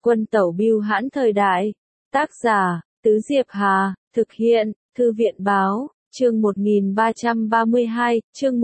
Quân tẩu bưu hãn thời đại. Tác giả, Tứ Diệp Hà, thực hiện, Thư viện báo, chương 1332, chương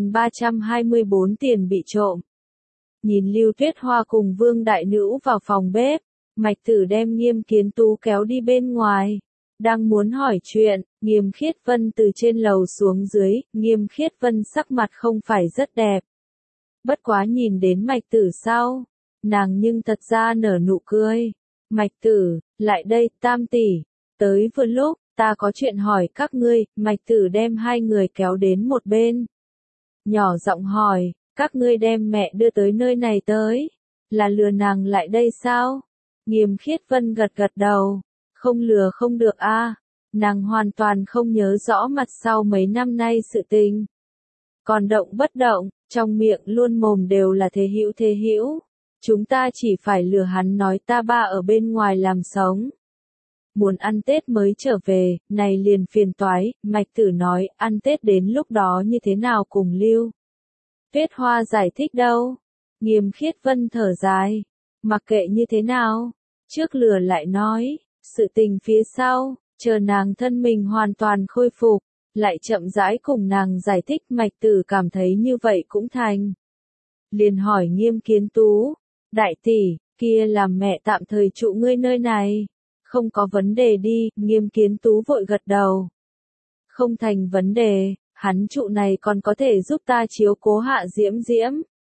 1324 tiền bị trộm. Nhìn Lưu Tuyết Hoa cùng Vương Đại Nữ vào phòng bếp, Mạch Tử đem Nghiêm Kiến Tú kéo đi bên ngoài. Đang muốn hỏi chuyện, Nghiêm Khiết Vân từ trên lầu xuống dưới, Nghiêm Khiết Vân sắc mặt không phải rất đẹp. Bất quá nhìn đến Mạch Tử sau, nàng nhưng thật ra nở nụ cười. Mạch Tử, lại đây, Tam tỷ, tới vừa lúc, ta có chuyện hỏi các ngươi. Mạch Tử đem hai người kéo đến một bên. Nhỏ giọng hỏi, các ngươi đem mẹ đưa tới nơi này tới, là lừa nàng lại đây sao? Nghiêm Khiết Vân gật gật đầu, không lừa không được a, nàng hoàn toàn không nhớ rõ mặt sau mấy năm nay sự tình. Còn động bất động, trong miệng luôn mồm đều là thế hữu. Chúng ta chỉ phải lừa hắn nói ta ba ở bên ngoài làm sống. Muốn ăn Tết mới trở về, này liền phiền toái. Mạch Tử nói, ăn Tết đến lúc đó như thế nào cùng Lưu Tuyết Hoa giải thích đâu. Nghiêm Khiết Vân thở dài, mặc kệ như thế nào, trước lừa lại nói, sự tình phía sau, chờ nàng thân mình hoàn toàn khôi phục, lại chậm rãi cùng nàng giải thích. Mạch Tử cảm thấy như vậy cũng thành. Liền hỏi Nghiêm Kiến Tú, đại tỷ, kia làm mẹ tạm thời trụ ngươi nơi này, không có vấn đề đi. Nghiêm Kiến Tú vội gật đầu. Không thành vấn đề, hắn trụ này còn có thể giúp ta chiếu cố hạ Diễm Diễm.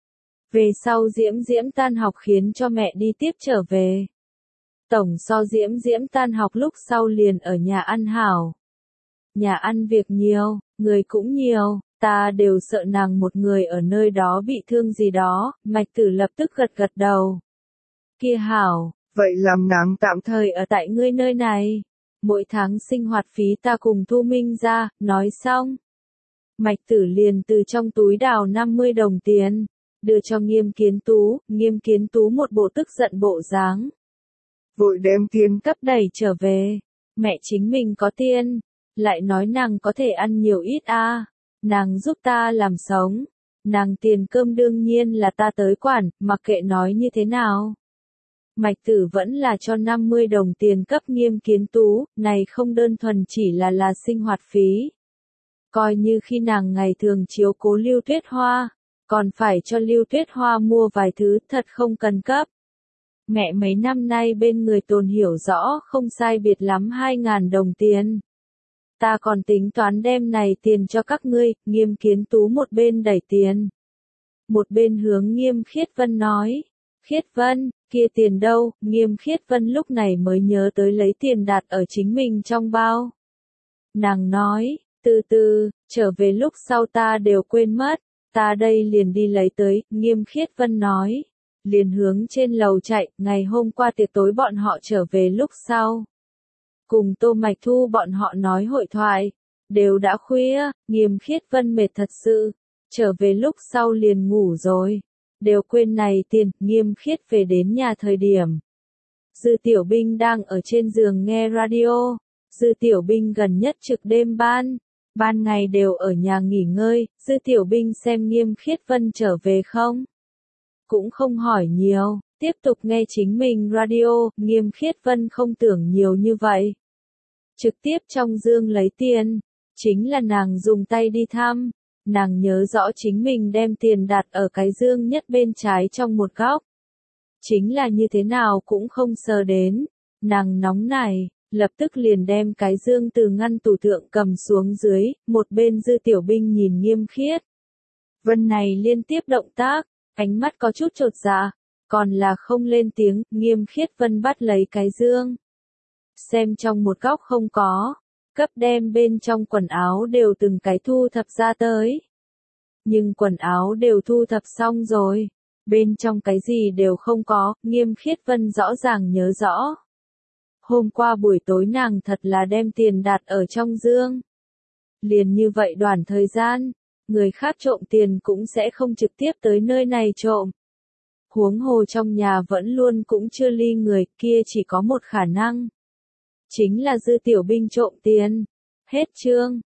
Về sau Diễm Diễm tan học khiến cho mẹ đi tiếp trở về. Tổng so Diễm Diễm tan học lúc sau liền ở nhà ăn hảo. Nhà ăn việc nhiều, người cũng nhiều, ta đều sợ nàng một người ở nơi đó bị thương gì đó. Mạch Tử lập tức gật gật đầu. Kia hảo, vậy làm nàng tạm thời ở tại ngươi nơi này. Mỗi tháng sinh hoạt phí ta cùng thu minh ra. Nói xong, Mạch Tử liền từ trong túi đào 50 đồng tiền, đưa cho Nghiêm Kiến Tú. Nghiêm Kiến Tú một bộ tức giận bộ dáng, vội đem tiền cấp đẩy trở về. Mẹ chính mình có tiền, lại nói nàng có thể ăn nhiều ít a, nàng giúp ta làm sống, nàng tiền cơm đương nhiên là ta tới quản, mặc kệ nói như thế nào. Mạch Tử vẫn là cho 50 đồng tiền cấp Nghiêm Kiến Tú, này không đơn thuần chỉ là sinh hoạt phí. Coi như khi nàng ngày thường chiếu cố Lưu Tuyết Hoa, còn phải cho Lưu Tuyết Hoa mua vài thứ thật không cần cấp. Mẹ mấy năm nay bên người tồn hiểu rõ không sai biệt lắm 2.000 đồng tiền. Ta còn tính toán đem này tiền cho các ngươi. Nghiêm Kiến Tú một bên đẩy tiền, một bên hướng Nghiêm Khiết Vân nói. Khiết Vân, kia tiền đâu? Nghiêm Khiết Vân lúc này mới nhớ tới lấy tiền đặt ở chính mình trong bao. Nàng nói, từ từ, trở về lúc sau ta đều quên mất, ta đây liền đi lấy tới. Nghiêm Khiết Vân nói, liền hướng trên lầu chạy. Ngày hôm qua tiệc tối bọn họ trở về lúc sau, cùng Tô Mạch Thu bọn họ nói hội thoại, đều đã khuya. Nghiêm Khiết Vân mệt thật sự, trở về lúc sau liền ngủ rồi, đều quên này tiền. Nghiêm Khiết về đến nhà thời điểm, Dư Tiểu Binh đang ở trên giường nghe radio. Dư Tiểu Binh gần nhất trực đêm ban ngày đều ở nhà nghỉ ngơi. Dư Tiểu Binh xem Nghiêm Khiết Vân trở về không, cũng không hỏi nhiều, tiếp tục nghe chính mình radio. Nghiêm Khiết Vân không tưởng nhiều như vậy, trực tiếp trong dương lấy tiền, chính là nàng dùng tay đi thăm. Nàng nhớ rõ chính mình đem tiền đặt ở cái dương nhất bên trái trong một góc, chính là như thế nào cũng không sờ đến. Nàng nóng nảy, lập tức liền đem cái dương từ ngăn tủ thượng cầm xuống dưới. Một bên Dư Tiểu Binh nhìn Nghiêm Khiết Vân này liên tiếp động tác, ánh mắt có chút chột dạ, còn là không lên tiếng. Nghiêm Khiết Vân bắt lấy cái dương, xem trong một góc không có, cấp đem bên trong quần áo đều từng cái thu thập ra tới. Nhưng quần áo đều thu thập xong rồi, bên trong cái gì đều không có. Nghiêm Khiết Vân rõ ràng nhớ rõ, hôm qua buổi tối nàng thật là đem tiền đặt ở trong dương. Liền như vậy đoạn thời gian, người khác trộm tiền cũng sẽ không trực tiếp tới nơi này trộm. Huống hồ trong nhà vẫn luôn cũng chưa ly người, kia chỉ có một khả năng, chính là Dư Tiểu Binh trộm tiền. Hết chương.